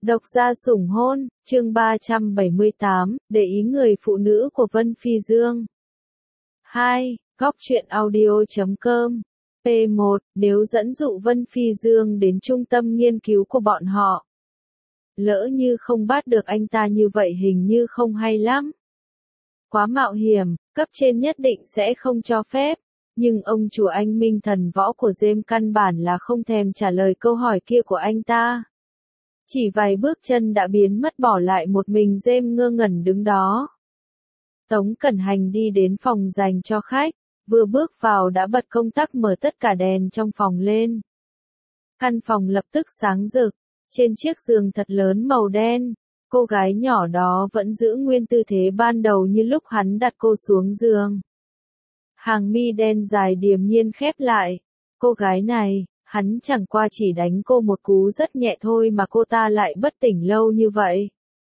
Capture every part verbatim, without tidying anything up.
Độc gia sủng hôn, chương ba trăm bảy mươi tám, để ý người phụ nữ của Vân Phi Dương. hai. Góc truyện audio chấm com. P một. Nếu dẫn dụ Vân Phi Dương đến trung tâm nghiên cứu của bọn họ. Lỡ như không bắt được anh ta như vậy hình như không hay lắm. Quá mạo hiểm, cấp trên nhất định sẽ không cho phép. Nhưng ông chủ anh minh thần võ của James căn bản là không thèm trả lời câu hỏi kia của anh ta. Chỉ vài bước chân đã biến mất bỏ lại một mình James ngơ ngẩn đứng đó. Tống Cẩn Hành đi đến phòng dành cho khách, vừa bước vào đã bật công tắc mở tất cả đèn trong phòng lên. Căn phòng lập tức sáng rực, trên chiếc giường thật lớn màu đen, cô gái nhỏ đó vẫn giữ nguyên tư thế ban đầu như lúc hắn đặt cô xuống giường. Hàng mi đen dài điềm nhiên khép lại, cô gái này, hắn chẳng qua chỉ đánh cô một cú rất nhẹ thôi mà cô ta lại bất tỉnh lâu như vậy.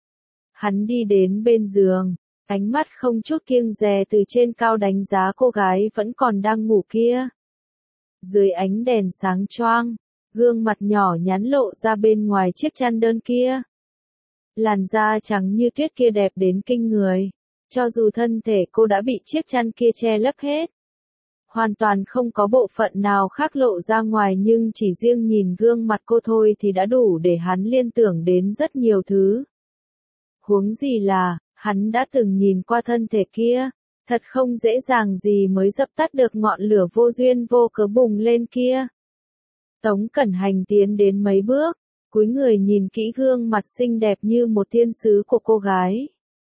Hắn đi đến bên giường, ánh mắt không chút kiêng dè từ trên cao đánh giá cô gái vẫn còn đang ngủ kia. Dưới ánh đèn sáng choang, gương mặt nhỏ nhắn lộ ra bên ngoài chiếc chăn đơn kia. Làn da trắng như tuyết kia đẹp đến kinh người, cho dù thân thể cô đã bị chiếc chăn kia che lấp hết. Hoàn toàn không có bộ phận nào khác lộ ra ngoài nhưng chỉ riêng nhìn gương mặt cô thôi thì đã đủ để hắn liên tưởng đến rất nhiều thứ. Huống gì là, hắn đã từng nhìn qua thân thể kia, thật không dễ dàng gì mới dập tắt được ngọn lửa vô duyên vô cớ bùng lên kia. Tống Cẩn Hành tiến đến mấy bước, cúi người nhìn kỹ gương mặt xinh đẹp như một thiên sứ của cô gái.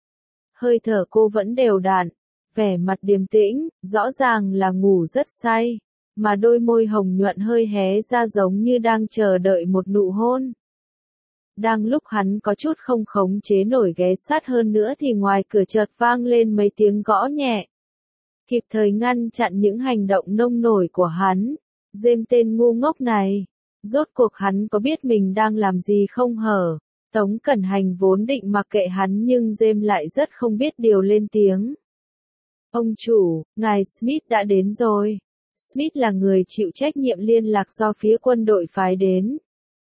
Hơi thở cô vẫn đều đặn, vẻ mặt điềm tĩnh, rõ ràng là ngủ rất say, mà đôi môi hồng nhuận hơi hé ra giống như đang chờ đợi một nụ hôn. Đang lúc hắn có chút không khống chế nổi ghé sát hơn nữa thì ngoài cửa chợt vang lên mấy tiếng gõ nhẹ. Kịp thời ngăn chặn những hành động nông nổi của hắn. James tên ngu ngốc này, rốt cuộc hắn có biết mình đang làm gì không hở? Tống Cẩn Hành vốn định mặc kệ hắn nhưng James lại rất không biết điều lên tiếng. Ông chủ, ngài Smith đã đến rồi. Smith là người chịu trách nhiệm liên lạc do phía quân đội phái đến.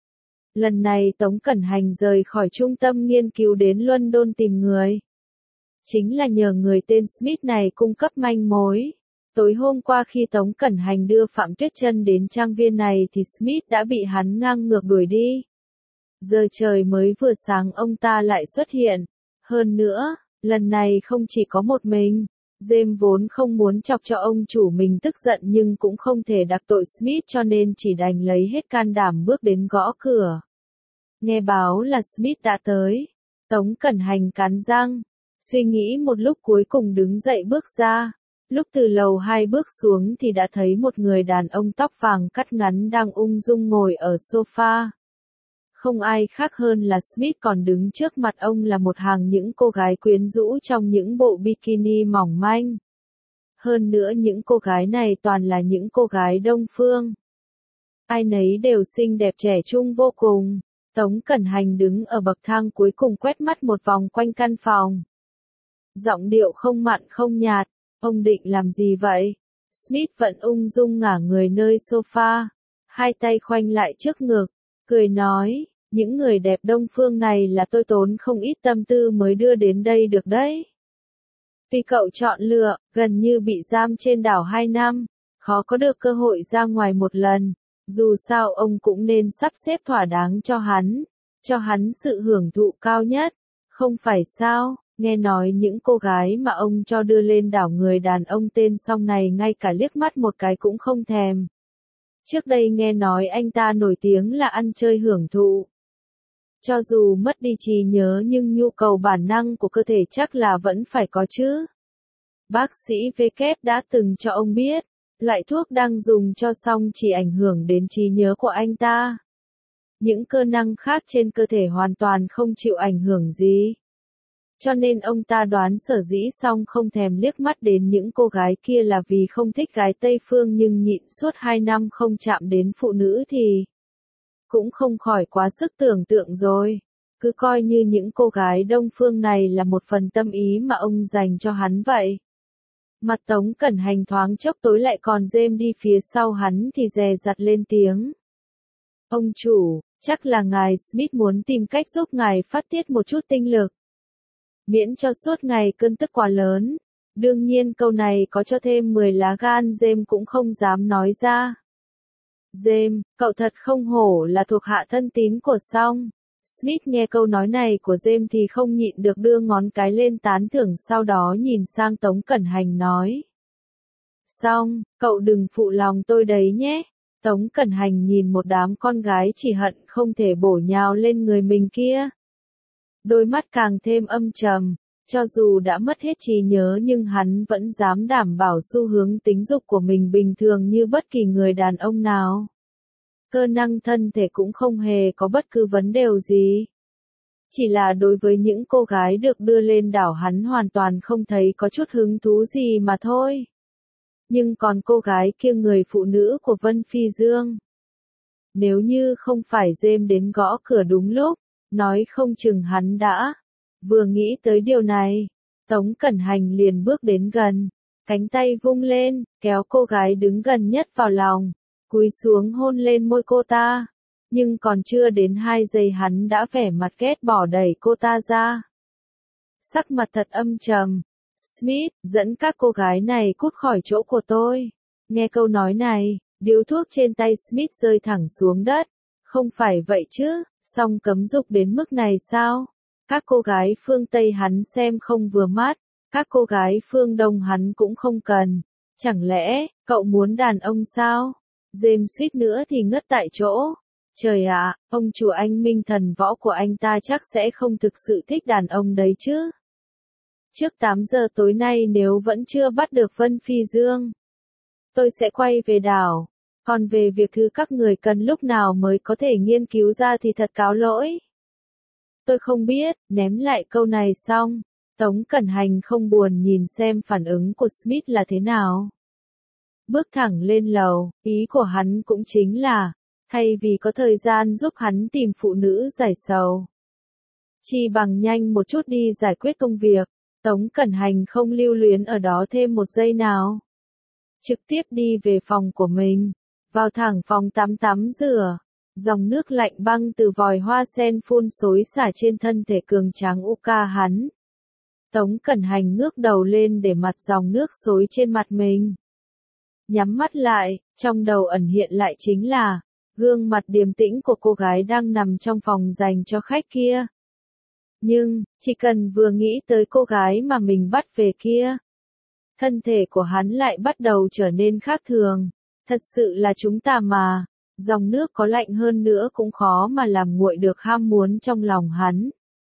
Lần này Tống Cẩn Hành rời khỏi trung tâm nghiên cứu đến London tìm người. Chính là nhờ người tên Smith này cung cấp manh mối. Tối hôm qua khi Tống Cẩn Hành đưa Phạm Tuyết Chân đến trang viên này thì Smith đã bị hắn ngang ngược đuổi đi. Giờ trời mới vừa sáng ông ta lại xuất hiện. Hơn nữa, lần này không chỉ có một mình. James vốn không muốn chọc cho ông chủ mình tức giận nhưng cũng không thể đắc tội Smith cho nên chỉ đành lấy hết can đảm bước đến gõ cửa. Nghe báo là Smith đã tới. Tống Cẩn Hành cắn răng, suy nghĩ một lúc cuối cùng đứng dậy bước ra. Lúc từ lầu hai bước xuống thì đã thấy một người đàn ông tóc vàng cắt ngắn đang ung dung ngồi ở sofa. Không ai khác hơn là Smith, còn đứng trước mặt ông là một hàng những cô gái quyến rũ trong những bộ bikini mỏng manh. Hơn nữa những cô gái này toàn là những cô gái Đông Phương. Ai nấy đều xinh đẹp trẻ trung vô cùng. Tống Cẩn Hành đứng ở bậc thang cuối cùng quét mắt một vòng quanh căn phòng. Giọng điệu không mặn không nhạt. Ông định làm gì vậy? Smith vẫn ung dung ngả người nơi sofa, hai tay khoanh lại trước ngực, cười nói, những người đẹp Đông Phương này là tôi tốn không ít tâm tư mới đưa đến đây được đấy. Vì cậu chọn lựa, gần như bị giam trên đảo hai năm, khó có được cơ hội ra ngoài một lần, dù sao ông cũng nên sắp xếp thỏa đáng cho hắn, cho hắn sự hưởng thụ cao nhất, không phải sao? Nghe nói những cô gái mà ông cho đưa lên đảo người đàn ông tên Song này ngay cả liếc mắt một cái cũng không thèm. Trước đây nghe nói anh ta nổi tiếng là ăn chơi hưởng thụ. Cho dù mất đi trí nhớ nhưng nhu cầu bản năng của cơ thể chắc là vẫn phải có chứ. Bác sĩ W đã từng cho ông biết, loại thuốc đang dùng cho Song chỉ ảnh hưởng đến trí nhớ của anh ta. Những cơ năng khác trên cơ thể hoàn toàn không chịu ảnh hưởng gì. Cho nên ông ta đoán sở dĩ Song không thèm liếc mắt đến những cô gái kia là vì không thích gái Tây Phương nhưng nhịn suốt hai năm không chạm đến phụ nữ thì cũng không khỏi quá sức tưởng tượng rồi. Cứ coi như những cô gái Đông Phương này là một phần tâm ý mà ông dành cho hắn vậy. Mặt Tống Cẩn Hành thoáng chốc tối lại, còn James đi phía sau hắn thì dè dặt lên tiếng. Ông chủ, Chắc là ngài Smith muốn tìm cách giúp ngài phát tiết một chút tinh lực. Miễn cho suốt ngày cơn tức quá lớn. Đương nhiên câu này có cho thêm mười lá gan James cũng không dám nói ra. James, cậu thật không hổ là thuộc hạ thân tín của Song. Smith nghe câu nói này của James thì không nhịn được đưa ngón cái lên tán thưởng, sau đó nhìn sang Tống Cẩn Hành nói. Song, cậu đừng phụ lòng tôi đấy nhé. Tống Cẩn Hành nhìn một đám con gái chỉ hận không thể bổ nhào lên người mình kia. Đôi mắt càng thêm âm trầm, cho dù đã mất hết trí nhớ nhưng hắn vẫn dám đảm bảo xu hướng tính dục của mình bình thường như bất kỳ người đàn ông nào. Cơ năng thân thể cũng không hề có bất cứ vấn đề gì. Chỉ là đối với những cô gái được đưa lên đảo hắn hoàn toàn không thấy có chút hứng thú gì mà thôi. Nhưng còn cô gái kia, người phụ nữ của Vân Phi Dương. Nếu như không phải James đến gõ cửa đúng lúc, nói không chừng hắn đã. Vừa nghĩ tới điều này, Tống Cẩn Hành liền bước đến gần, cánh tay vung lên, kéo cô gái đứng gần nhất vào lòng, cúi xuống hôn lên môi cô ta. Nhưng còn chưa đến hai giây hắn đã vẻ mặt ghét bỏ đẩy cô ta ra. Sắc mặt thật âm trầm. Smith, dẫn các cô gái này cút khỏi chỗ của tôi. Nghe câu nói này, điếu thuốc trên tay Smith rơi thẳng xuống đất. Không phải vậy chứ, song cấm dục đến mức này sao? Các cô gái phương Tây hắn xem không vừa mắt, các cô gái phương Đông hắn cũng không cần. Chẳng lẽ, cậu muốn đàn ông sao? James suýt nữa thì ngất tại chỗ. Trời ạ, ông chủ anh minh thần võ của anh ta chắc sẽ không thực sự thích đàn ông đấy chứ. Trước tám giờ tối nay nếu vẫn chưa bắt được Vân Phi Dương, tôi sẽ quay về đảo. Còn về việc thứ các người cần lúc nào mới có thể nghiên cứu ra thì thật cáo lỗi. Tôi không biết, ném lại câu này xong, Tống Cẩn Hành không buồn nhìn xem phản ứng của Smith là thế nào. Bước thẳng lên lầu, ý của hắn cũng chính là, thay vì có thời gian giúp hắn tìm phụ nữ giải sầu, chỉ bằng nhanh một chút đi giải quyết công việc. Tống Cẩn Hành không lưu luyến ở đó thêm một giây nào. Trực tiếp đi về phòng của mình, vào thẳng phòng tắm tắm rửa. Dòng nước lạnh băng từ vòi hoa sen phun xối xả trên thân thể cường tráng Uka hắn. Tống Cẩn Hành ngước đầu lên để mặt dòng nước xối trên mặt mình. Nhắm mắt lại, trong đầu ẩn hiện lại chính là gương mặt điềm tĩnh của cô gái đang nằm trong phòng dành cho khách kia. Nhưng, chỉ cần vừa nghĩ tới cô gái mà mình bắt về kia, thân thể của hắn lại bắt đầu trở nên khác thường. Thật sự là chúng ta mà, dòng nước có lạnh hơn nữa cũng khó mà làm nguội được ham muốn trong lòng hắn.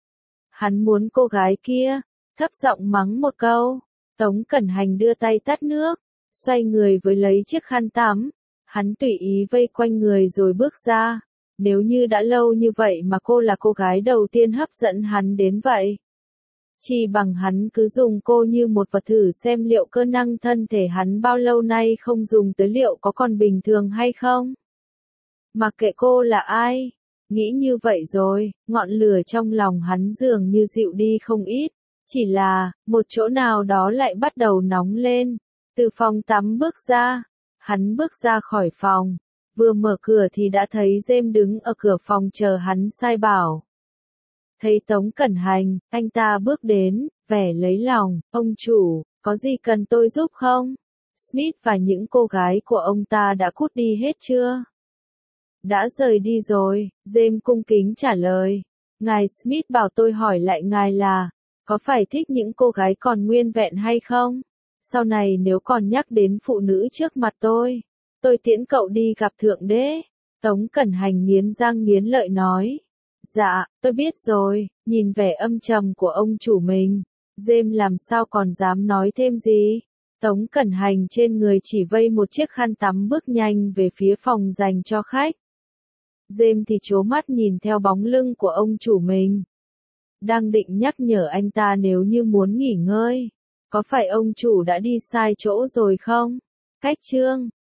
Hắn muốn cô gái kia, thấp giọng mắng một câu. Tống Cẩn Hành đưa tay tắt nước, xoay người với lấy chiếc khăn tắm. Hắn tùy ý vây quanh người rồi bước ra. Nếu như đã lâu như vậy mà cô là cô gái đầu tiên hấp dẫn hắn đến vậy, chỉ bằng hắn cứ dùng cô như một vật thử xem liệu cơ năng thân thể hắn bao lâu nay không dùng tới liệu có còn bình thường hay không. Mặc kệ cô là ai, nghĩ như vậy rồi, ngọn lửa trong lòng hắn dường như dịu đi không ít, chỉ là, một chỗ nào đó lại bắt đầu nóng lên. Từ phòng tắm bước ra, hắn bước ra khỏi phòng. Vừa mở cửa thì đã thấy James đứng ở cửa phòng chờ hắn sai bảo. Thấy Tống Cẩn Hành, anh ta bước đến, vẻ lấy lòng, ông chủ, có gì cần tôi giúp không? Smith và những cô gái của ông ta đã cút đi hết chưa? Đã rời đi rồi, James cung kính trả lời. Ngài Smith bảo tôi hỏi lại ngài là, có phải thích những cô gái còn nguyên vẹn hay không? Sau này nếu còn nhắc đến phụ nữ trước mặt tôi, tôi tiễn cậu đi gặp thượng đế. Tống Cẩn Hành nghiến răng nghiến lợi nói. Dạ, tôi biết rồi, nhìn vẻ âm trầm của ông chủ mình. James làm sao còn dám nói thêm gì. Tống Cẩn Hành trên người chỉ vây một chiếc khăn tắm bước nhanh về phía phòng dành cho khách. James thì trố mắt nhìn theo bóng lưng của ông chủ mình. Đang định nhắc nhở anh ta nếu như muốn nghỉ ngơi. Có phải ông chủ đã đi sai chỗ rồi không? Cách chương